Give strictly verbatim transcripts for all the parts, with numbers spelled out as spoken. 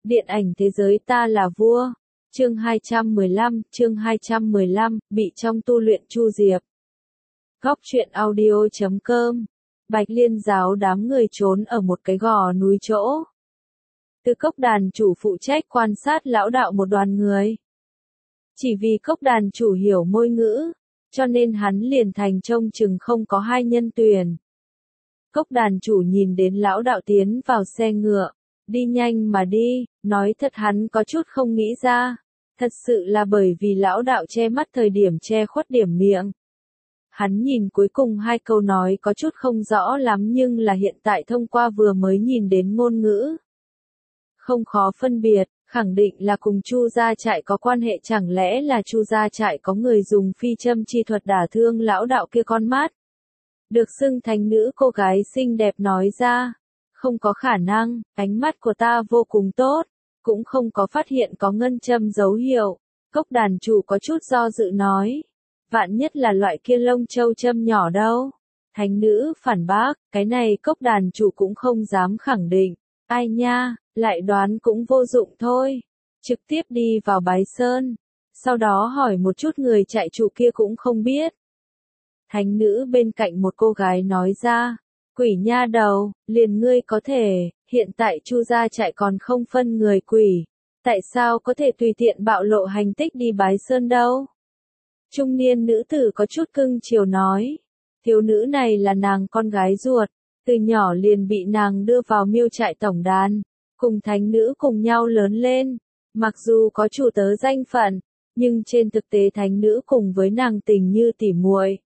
Điện ảnh thế giới ta là vua. Chương hai trăm mười lăm, chương hai trăm mười lăm, bị trong tu luyện Chu Diệp. Góc truyện audio chấm com. Bạch Liên giáo đám người trốn ở một cái gò núi chỗ. Từ Cốc đàn chủ phụ trách quan sát lão đạo một đoàn người. Chỉ vì Cốc đàn chủ hiểu môi ngữ, cho nên hắn liền thành trông chừng không có hai nhân tuyển. Cốc đàn chủ nhìn đến lão đạo tiến vào xe ngựa, đi nhanh mà đi, nói thật hắn có chút không nghĩ ra. Thật sự là bởi vì lão đạo che mắt thời điểm che khuất điểm miệng. Hắn nhìn cuối cùng hai câu nói có chút không rõ lắm nhưng là hiện tại thông qua vừa mới nhìn đến ngôn ngữ. Không khó phân biệt, khẳng định là cùng Chu gia trại có quan hệ, chẳng lẽ là Chu gia trại có người dùng phi châm chi thuật đả thương lão đạo kia con mắt. Được xưng thánh nữ cô gái xinh đẹp nói ra, không có khả năng, ánh mắt của ta vô cùng tốt, cũng không có phát hiện có ngân châm dấu hiệu. Cốc đàn chủ có chút do dự nói, vạn nhất là loại kia lông châu châm nhỏ đâu. Thánh nữ phản bác, cái này cốc đàn chủ cũng không dám khẳng định. Ai nha, lại đoán cũng vô dụng thôi. Trực tiếp đi vào Bái Sơn. Sau đó hỏi một chút người chạy trụ kia cũng không biết. Thánh nữ bên cạnh một cô gái nói ra, quỷ nha đầu, liền ngươi có thể, hiện tại Chu gia trại còn không phân người quỷ. Tại sao có thể tùy tiện bạo lộ hành tích đi Bái Sơn đâu? Trung niên nữ tử có chút cưng chiều nói, thiếu nữ này là nàng con gái ruột. Từ nhỏ liền bị nàng đưa vào miêu trại tổng đàn, cùng thánh nữ cùng nhau lớn lên. Mặc dù có chủ tớ danh phận, nhưng trên thực tế thánh nữ cùng với nàng tình như tỉ muội.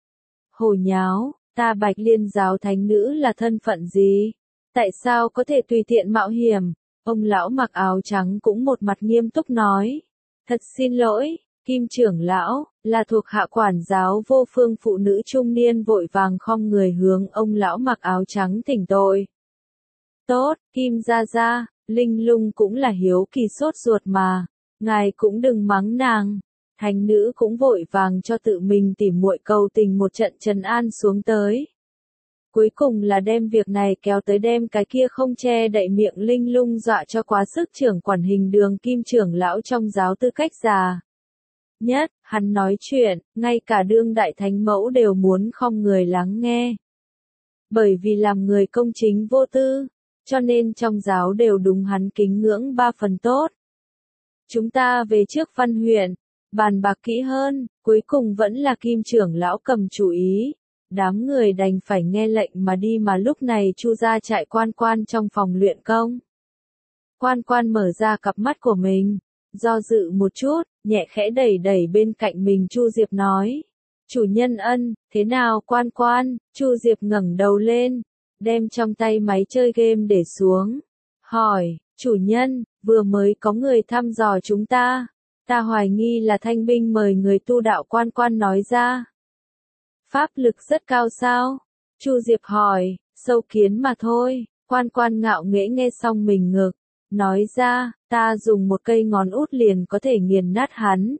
Hồ nháo, ta Bạch Liên giáo thánh nữ là thân phận gì? Tại sao có thể tùy tiện mạo hiểm? Ông lão mặc áo trắng cũng một mặt nghiêm túc nói. Thật xin lỗi, Kim trưởng lão, là thuộc hạ quản giáo vô phương phụ nữ trung niên vội vàng khom người hướng ông lão mặc áo trắng thỉnh tội. Tốt, Kim gia gia, Linh Lung cũng là hiếu kỳ sốt ruột mà, ngài cũng đừng mắng nàng. Thánh nữ cũng vội vàng cho tự mình tỉ muội cầu tình một trận trấn an xuống tới. Cuối cùng là đem việc này kéo tới đem cái kia không che đậy miệng Linh Lung dọa cho quá sức trưởng quản hình đường Kim trưởng lão trong giáo tư cách già. Nhất, hắn nói chuyện, ngay cả đương đại thánh mẫu đều muốn khom người lắng nghe. Bởi vì làm người công chính vô tư, cho nên trong giáo đều đúng hắn kính ngưỡng ba phần tốt. Chúng ta về trước văn huyện, bàn bạc kỹ hơn, cuối cùng vẫn là Kim trưởng lão cầm chủ ý. Đám người đành phải nghe lệnh mà đi mà lúc này Chu gia trại quan quan trong phòng luyện công. Quan quan mở ra cặp mắt của mình, do dự một chút, nhẹ khẽ đẩy đẩy bên cạnh mình Chu Diệp nói. Chủ nhân ân, thế nào quan quan? Chu Diệp ngẩng đầu lên, đem trong tay máy chơi game để xuống. Hỏi, chủ nhân, vừa mới có người thăm dò chúng ta. Ta hoài nghi là thanh binh mời người tu đạo, quan quan nói ra. Pháp lực rất cao sao? Chu Diệp hỏi, sâu kiến mà thôi. Quan quan ngạo nghễ nghe xong mình ngực. Nói ra, ta dùng một cây ngón út liền có thể nghiền nát hắn.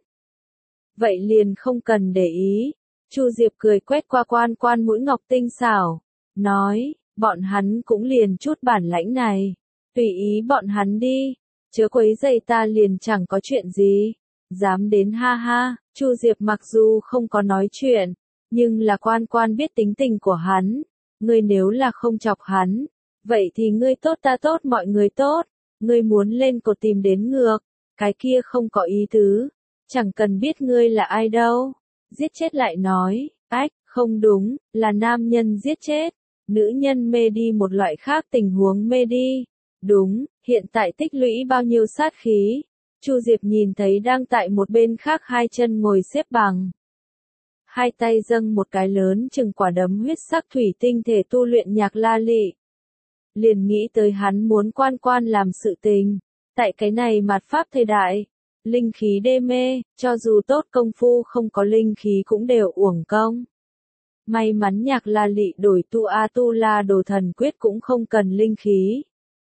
Vậy liền không cần để ý. Chu Diệp cười quét qua quan quan mũi ngọc tinh xảo. Nói, bọn hắn cũng liền chút bản lãnh này. Tùy ý bọn hắn đi. Chớ quấy rầy ta liền chẳng có chuyện gì. Dám đến ha ha. Chu Diệp mặc dù không có nói chuyện, nhưng là quan quan biết tính tình của hắn. Ngươi nếu là không chọc hắn, vậy thì ngươi tốt ta tốt mọi người tốt. Ngươi muốn lên cột tìm đến ngược, cái kia không có ý tứ, chẳng cần biết ngươi là ai đâu. Giết chết lại nói, ách, không đúng, là nam nhân giết chết, nữ nhân mê đi một loại khác tình huống mê đi. Đúng, hiện tại tích lũy bao nhiêu sát khí. Chu Diệp nhìn thấy đang tại một bên khác hai chân ngồi xếp bằng. Hai tay dâng một cái lớn chừng quả đấm huyết sắc thủy tinh thể tu luyện nhạc la lị. Liền nghĩ tới hắn muốn quan quan làm sự tình. Tại cái này mạt pháp thời đại, linh khí đê mê, cho dù tốt công phu không có linh khí cũng đều uổng công. May mắn nhạc la lị đổi tu A tu la đồ thần quyết cũng không cần linh khí,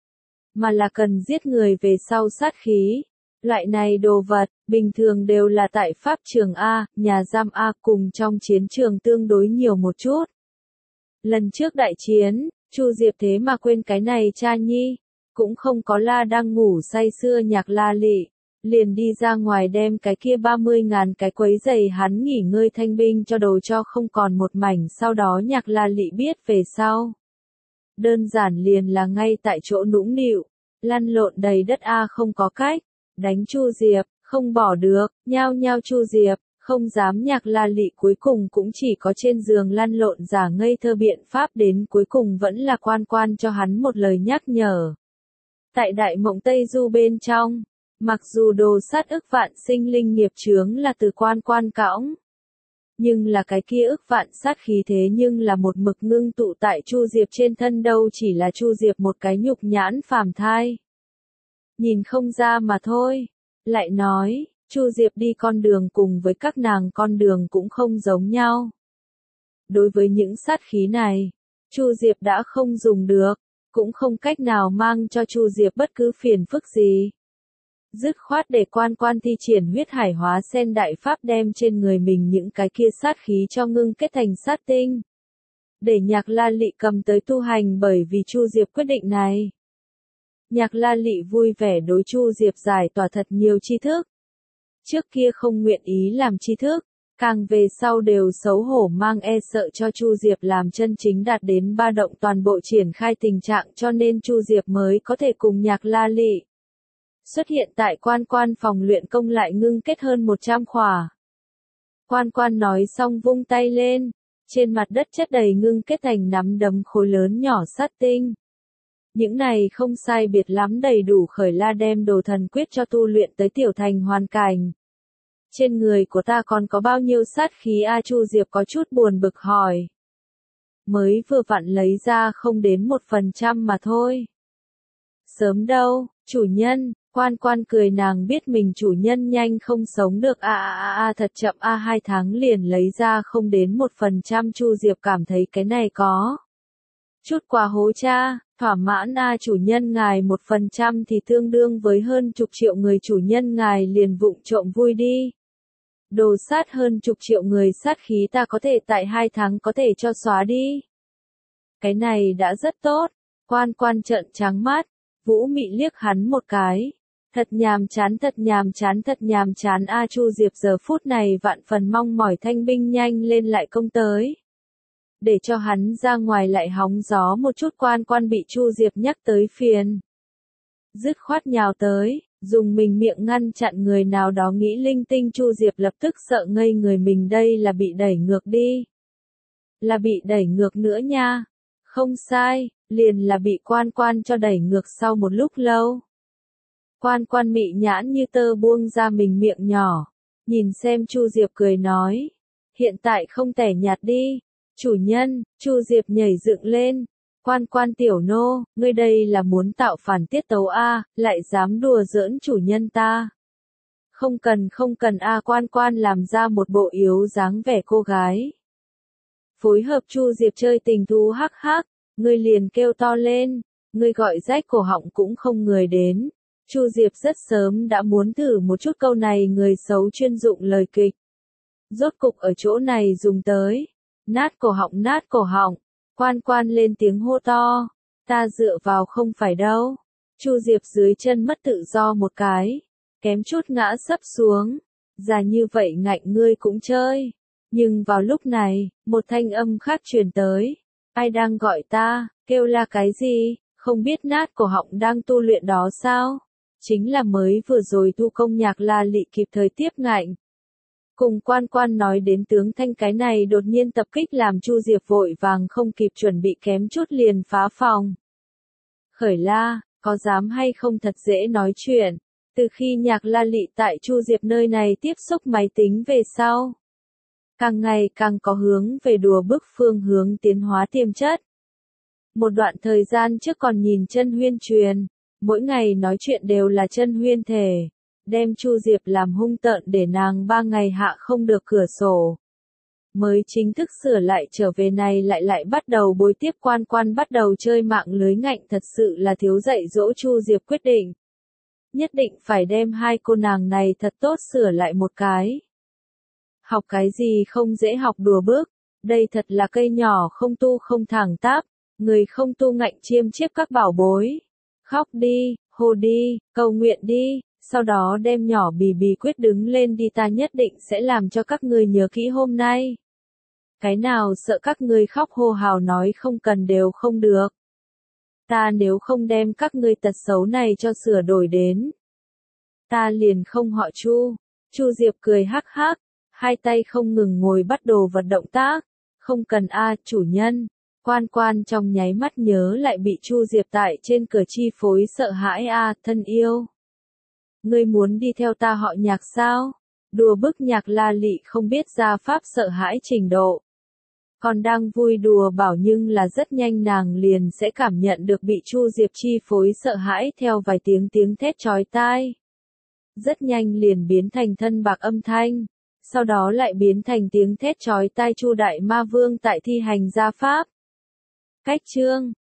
mà là cần giết người về sau sát khí. Loại này đồ vật, bình thường đều là tại pháp trường A, nhà giam A cùng trong chiến trường tương đối nhiều một chút. Lần trước đại chiến, Chu Diệp thế mà quên cái này cha nhi, cũng không có la đang ngủ say sưa Nhạc La Lị, liền đi ra ngoài đem cái kia ba mươi ngàn cái quấy giày hắn nghỉ ngơi thanh binh cho đồ cho không còn một mảnh, sau đó Nhạc La Lị biết về sau. Đơn giản liền là ngay tại chỗ nũng nịu, lăn lộn đầy đất a không có cách, đánh Chu Diệp, không bỏ được, nhao nhao Chu Diệp, không dám. Nhạc La Lị cuối cùng cũng chỉ có trên giường lăn lộn giả ngây thơ biện pháp, đến cuối cùng vẫn là Quan Quan cho hắn một lời nhắc nhở. Tại Đại Mộng Tây Du bên trong, mặc dù đồ sát ức vạn sinh linh nghiệp chướng là từ Quan Quan cõng, nhưng là cái kia ức vạn sát khí thế nhưng là một mực ngưng tụ tại Chu Diệp trên thân đâu, chỉ là Chu Diệp một cái nhục nhãn phàm thai. Nhìn không ra mà thôi. Lại nói, Chu Diệp đi con đường cùng với các nàng con đường cũng không giống nhau. Đối với những sát khí này, Chu Diệp đã không dùng được, cũng không cách nào mang cho Chu Diệp bất cứ phiền phức gì. Dứt khoát để Quan Quan thi triển huyết hải hóa sen đại pháp đem trên người mình những cái kia sát khí cho ngưng kết thành sát tinh. Để Nhạc La Lị cầm tới tu hành, bởi vì Chu Diệp quyết định này. Nhạc La Lị vui vẻ đối Chu Diệp giải tỏa thật nhiều tri thức. Trước kia không nguyện ý làm tri thức, càng về sau đều xấu hổ mang e sợ cho Chu Diệp làm chân chính đạt đến ba động toàn bộ triển khai tình trạng, cho nên Chu Diệp mới có thể cùng Nhạc La Lị xuất hiện tại Quan Quan phòng luyện công lại ngưng kết hơn một trăm khỏa. Quan Quan nói xong vung tay lên, trên mặt đất chất đầy ngưng kết thành nắm đấm khối lớn nhỏ sát tinh. Những này không sai biệt lắm đầy đủ khởi la đem đồ thần quyết cho tu luyện tới tiểu thành hoàn cảnh. Trên người của ta còn có bao nhiêu sát khí a? Chu Diệp có chút buồn bực hỏi. Mới vừa vặn lấy ra không đến một phần trăm mà thôi. Sớm đâu, chủ nhân. Quan Quan cười, nàng biết mình chủ nhân nhanh không sống được a a a a thật chậm a hai tháng liền lấy ra không đến một phần trăm. Chu Diệp cảm thấy cái này có chút quá hố cha, thỏa mãn a chủ nhân ngài một phần trăm thì tương đương với hơn chục triệu người, chủ nhân ngài liền vụng trộm vui đi. Đồ sát hơn chục triệu người sát khí ta có thể tại hai tháng có thể cho xóa đi. Cái này đã rất tốt. Quan Quan trợn trắng mắt, Vũ Mị liếc hắn một cái. Thật nhàm chán, thật nhàm chán, thật nhàm chán a. Chu Diệp giờ phút này vạn phần mong mỏi thanh binh nhanh lên lại công tới. Để cho hắn ra ngoài lại hóng gió một chút. Quan Quan bị Chu Diệp nhắc tới phiền. Dứt khoát nhào tới, dùng mình miệng ngăn chặn người nào đó nghĩ linh tinh. Chu Diệp lập tức sợ ngây người, mình đây là bị đẩy ngược đi. Là bị đẩy ngược nữa nha. Không sai, liền là bị Quan Quan cho đẩy ngược. Sau một lúc lâu, Quan Quan mị nhãn như tơ buông ra mình miệng nhỏ, nhìn xem Chu Diệp cười nói, hiện tại không tẻ nhạt đi, chủ nhân. Chu Diệp nhảy dựng lên, Quan Quan tiểu nô, ngươi đây là muốn tạo phản tiết tấu a, lại dám đùa giỡn chủ nhân ta. Không cần không cần a. Quan Quan làm ra một bộ yếu dáng vẻ cô gái. Phối hợp Chu Diệp chơi tình thú hắc hắc, ngươi liền kêu to lên, ngươi gọi rách cổ họng cũng không người đến. Chu Diệp rất sớm đã muốn thử một chút câu này người xấu chuyên dụng lời kịch. Rốt cục ở chỗ này dùng tới. Nát cổ họng, nát cổ họng. Quan Quan lên tiếng hô to. Ta dựa vào không phải đâu. Chu Diệp dưới chân mất tự do một cái. Kém chút ngã sấp xuống. Già như vậy ngạnh ngươi cũng chơi. Nhưng vào lúc này, một thanh âm khác truyền tới. Ai đang gọi ta, kêu là cái gì, không biết nát cổ họng đang tu luyện đó sao? Chính là mới vừa rồi thu công Nhạc La Lị kịp thời tiếp ngạnh. Cùng Quan Quan nói đến tướng thanh cái này đột nhiên tập kích làm Chu Diệp vội vàng không kịp chuẩn bị kém chút liền phá phòng. Khởi la, có dám hay không thật dễ nói chuyện. Từ khi Nhạc La Lị tại Chu Diệp nơi này tiếp xúc máy tính về sau, càng ngày càng có hướng về đùa bức phương hướng tiến hóa tiềm chất. Một đoạn thời gian trước còn nhìn chân huyên truyền, mỗi ngày nói chuyện đều là chân huyên thể, đem Chu Diệp làm hung tợn để nàng ba ngày hạ không được cửa sổ. Mới chính thức sửa lại trở về này lại lại bắt đầu bối tiếp Quan Quan bắt đầu chơi mạng lưới ngạnh, thật sự là thiếu dạy dỗ. Chu Diệp quyết định, nhất định phải đem hai cô nàng này thật tốt sửa lại một cái. Học cái gì không dễ học đùa bước, đây thật là cây nhỏ không tu không thẳng tắp, người không tu ngạnh chiêm chiếp các bảo bối. khóc đi, hô đi, cầu nguyện đi, sau đó đem nhỏ bì bì quyết đứng lên đi, ta nhất định sẽ làm cho các ngươi nhớ kỹ hôm nay. Cái nào sợ các ngươi khóc hô hào nói không cần đều không được. Ta nếu không đem các ngươi tật xấu này cho sửa đổi đến, ta liền không họ Chu. Chu Diệp cười hắc hắc, hai tay không ngừng ngồi bắt đồ vật động tác. Không cần a, chủ nhân. Quan Quan trong nháy mắt nhớ lại bị Chu Diệp tại trên cửa chi phối sợ hãi a, thân yêu. Ngươi muốn đi theo ta họ Nhạc sao? Đùa bức Nhạc La Lị không biết gia pháp sợ hãi trình độ. Còn đang vui đùa bảo nhưng là rất nhanh nàng liền sẽ cảm nhận được bị Chu Diệp chi phối sợ hãi theo vài tiếng tiếng thét chói tai. Rất nhanh liền biến thành thân bạc âm thanh, sau đó lại biến thành tiếng thét chói tai Chu Đại Ma Vương tại thi hành gia pháp. Cách chương